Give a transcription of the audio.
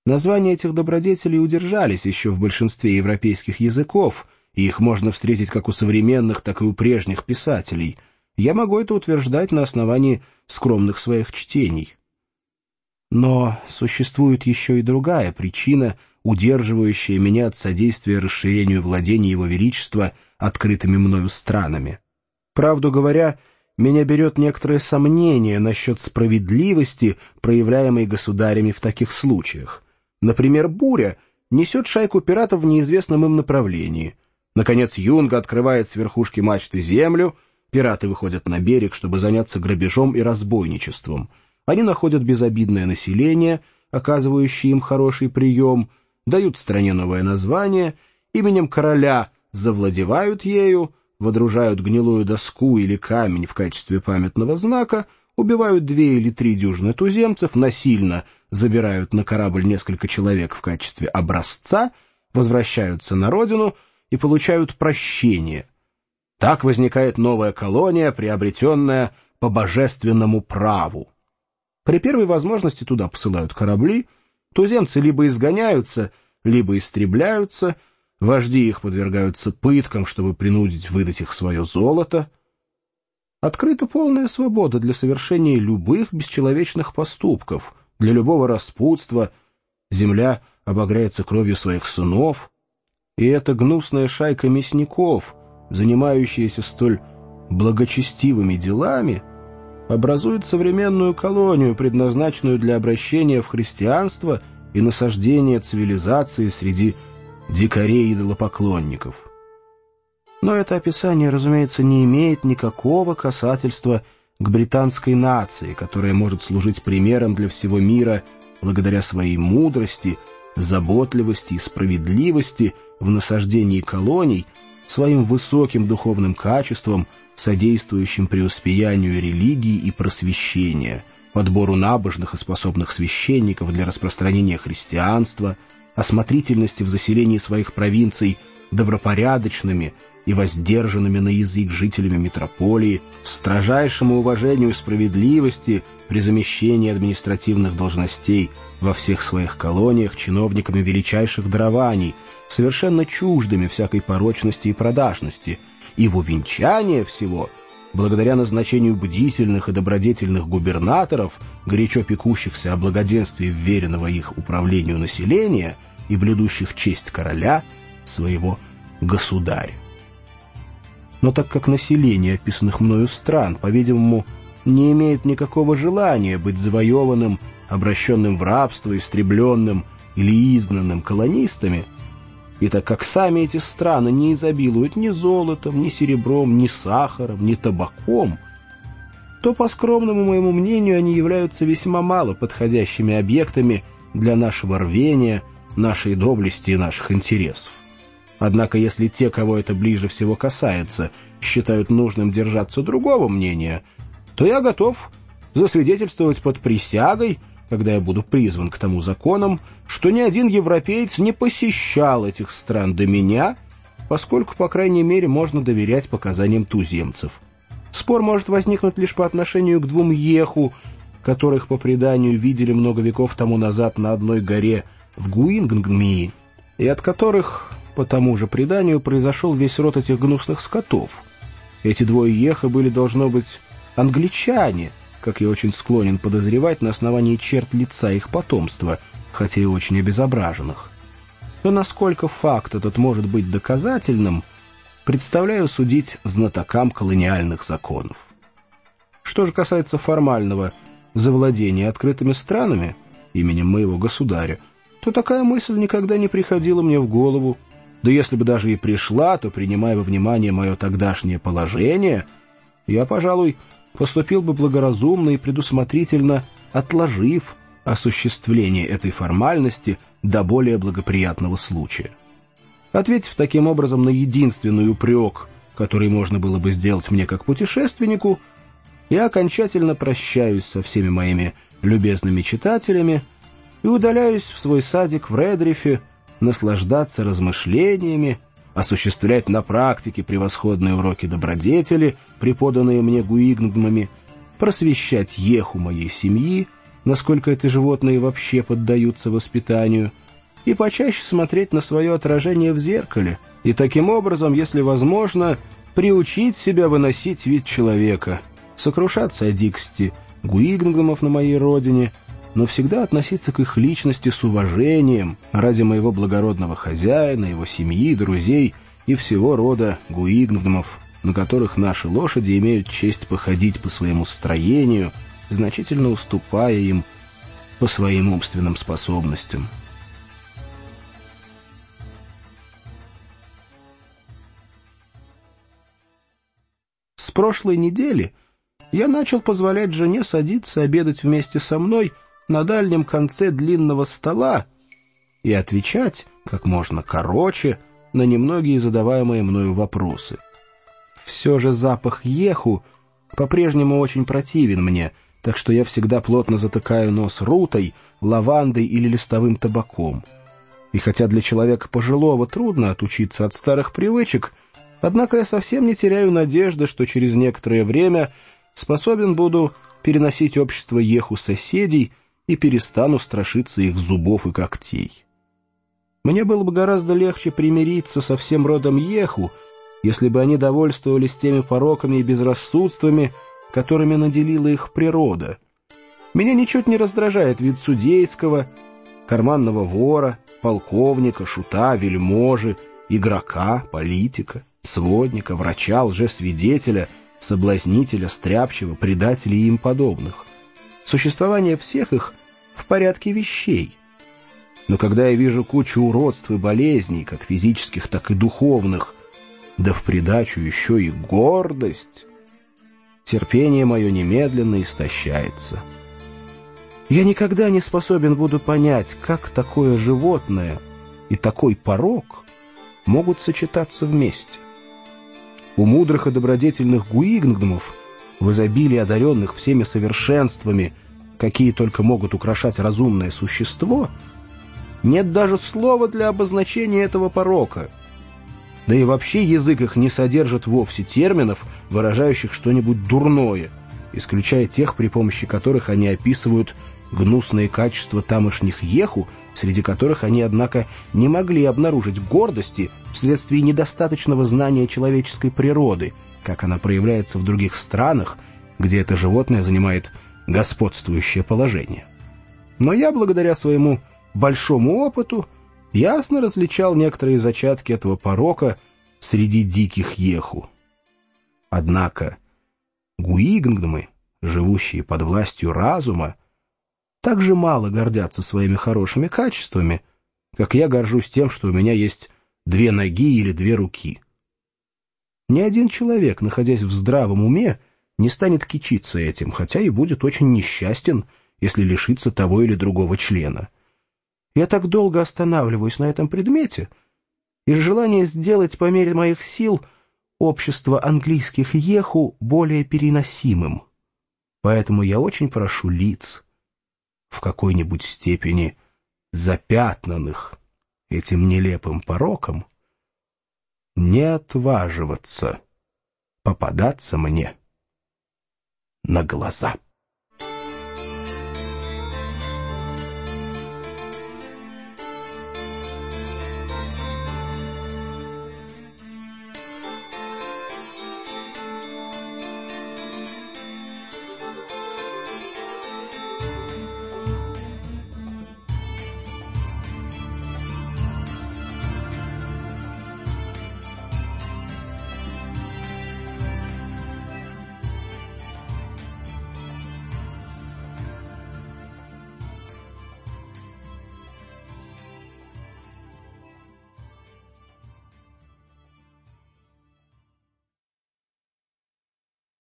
Названия этих добродетелей удержались еще в большинстве европейских языков, и их можно встретить как у современных, так и у прежних писателей. Я могу это утверждать на основании скромных своих чтений. Но существует еще и другая причина, удерживающая меня от содействия расширению владений Его Величества открытыми мною странами. Правду говоря, меня берет некоторое сомнение насчет справедливости, проявляемой государями в таких случаях. Например, буря несет шайку пиратов в неизвестном им направлении. Наконец, юнга открывает с верхушки мачты землю, пираты выходят на берег, чтобы заняться грабежом и разбойничеством. Они находят безобидное население, оказывающее им хороший прием, дают стране новое название, именем короля завладевают ею, водружают гнилую доску или камень в качестве памятного знака, убивают 2 или 3 дюжины туземцев, насильно забирают на корабль несколько человек в качестве образца, возвращаются на родину и получают прощение. Так возникает новая колония, приобретенная по божественному праву. При первой возможности туда посылают корабли, туземцы либо изгоняются, либо истребляются, вожди их подвергаются пыткам, чтобы принудить выдать их свое золото. Открыта полная свобода для совершения любых бесчеловечных поступков, для любого распутства. Земля обогряется кровью своих сынов, и эта гнусная шайка мясников, занимающаяся столь благочестивыми делами, образует современную колонию, предназначенную для обращения в христианство и насаждения цивилизации среди дикарей-идолопоклонников. Но это описание, разумеется, не имеет никакого касательства к британской нации, которая может служить примером для всего мира благодаря своей мудрости, заботливости и справедливости в насаждении колоний, своим высоким духовным качеством, содействующим преуспеянию религии и просвещения, подбору набожных и способных священников для распространения христианства, осмотрительности в заселении своих провинций добропорядочными и воздержанными на язык жителями метрополии, строжайшему уважению справедливости при замещении административных должностей во всех своих колониях чиновниками величайших дарований, совершенно чуждыми всякой порочности и продажности, и в увенчание всего, благодаря назначению бдительных и добродетельных губернаторов, горячо пекущихся о благоденствии вверенного их управлению населения и блюдущих честь короля, своего государя. Но так как население описанных мною стран, по-видимому, не имеет никакого желания быть завоеванным, обращенным в рабство, истребленным или изгнанным колонистами, и так как сами эти страны не изобилуют ни золотом, ни серебром, ни сахаром, ни табаком, то, по скромному моему мнению, они являются весьма мало подходящими объектами для нашего рвения, нашей доблести и наших интересов. Однако, если те, кого это ближе всего касается, считают нужным держаться другого мнения, то я готов засвидетельствовать под присягой, когда я буду призван к тому законам, что ни один европеец не посещал этих стран до меня, поскольку, по крайней мере, можно доверять показаниям туземцев. Спор может возникнуть лишь по отношению к 2 еху, которых, по преданию, видели много веков тому назад на одной горе в Гуингнгмии, и от которых, по тому же преданию, произошел весь род этих гнусных скотов. Эти 2 еха были, должно быть, англичане, как я очень склонен подозревать на основании черт лица их потомства, хотя и очень обезображенных. Но насколько факт этот может быть доказательным, представляю судить знатокам колониальных законов. Что же касается формального завладения открытыми странами именем моего государя, то такая мысль никогда не приходила мне в голову, да если бы даже и пришла, то, принимая во внимание мое тогдашнее положение, я, пожалуй, поступил бы благоразумно и предусмотрительно, отложив осуществление этой формальности до более благоприятного случая. Ответив таким образом на единственный упрек, который можно было бы сделать мне как путешественнику, я окончательно прощаюсь со всеми моими любезными читателями и удаляюсь в свой садик в Редрифе наслаждаться размышлениями, осуществлять на практике превосходные уроки добродетели, преподанные мне гуигнгмами, просвещать еху моей семьи насколько эти животные вообще поддаются воспитанию, и почаще смотреть на свое отражение в зеркале, и таким образом, если возможно, приучить себя выносить вид человека, сокрушаться о дикости гуигнгдомов на моей родине, но всегда относиться к их личности с уважением ради моего благородного хозяина, его семьи, друзей и всего рода гуигнгдомов, на которых наши лошади имеют честь походить по своему строению, значительно уступая им по своим умственным способностям. С прошлой недели я начал позволять жене садиться обедать вместе со мной на дальнем конце длинного стола и отвечать как можно короче на немногие задаваемые мною вопросы. Все же запах еху по-прежнему очень противен мне, так что я всегда плотно затыкаю нос рутой, лавандой или листовым табаком. И хотя для человека пожилого трудно отучиться от старых привычек, однако я совсем не теряю надежды, что через некоторое время способен буду переносить общество еху соседей и перестану страшиться их зубов и когтей. Мне было бы гораздо легче примириться со всем родом еху, если бы они довольствовались теми пороками и безрассудствами, которыми наделила их природа. Меня ничуть не раздражает вид судейского, карманного вора, полковника, шута, вельможи, игрока, политика, сводника, врача, лжесвидетеля, соблазнителя, стряпчего, предателя и им подобных. Существование всех их в порядке вещей. Но когда я вижу кучу уродств и болезней, как физических, так и духовных, да в придачу еще и гордость, терпение мое немедленно истощается. Я никогда не способен буду понять, как такое животное и такой порок могут сочетаться вместе. У мудрых и добродетельных гуигнгдомов, в изобилии одаренных всеми совершенствами, какие только могут украшать разумное существо, нет даже слова для обозначения этого порока. Да и вообще язык их не содержит вовсе терминов, выражающих что-нибудь дурное, исключая тех, при помощи которых они описывают гнусные качества тамошних еху, среди которых они, однако, не могли обнаружить гордости вследствие недостаточного знания человеческой природы, как она проявляется в других странах, где это животное занимает господствующее положение. Но я, благодаря своему большому опыту, ясно различал некоторые зачатки этого порока среди диких еху. Однако гуигнгдомы, живущие под властью разума, так же мало гордятся своими хорошими качествами, как я горжусь тем, что у меня есть 2 ноги или 2 руки. Ни один человек, находясь в здравом уме, не станет кичиться этим, хотя и будет очень несчастен, если лишится того или другого члена. Я так долго останавливаюсь на этом предмете из желания сделать по мере моих сил общество английских еху более переносимым. Поэтому я очень прошу лиц, в какой-нибудь степени запятнанных этим нелепым пороком, не отваживаться попадаться мне на глаза.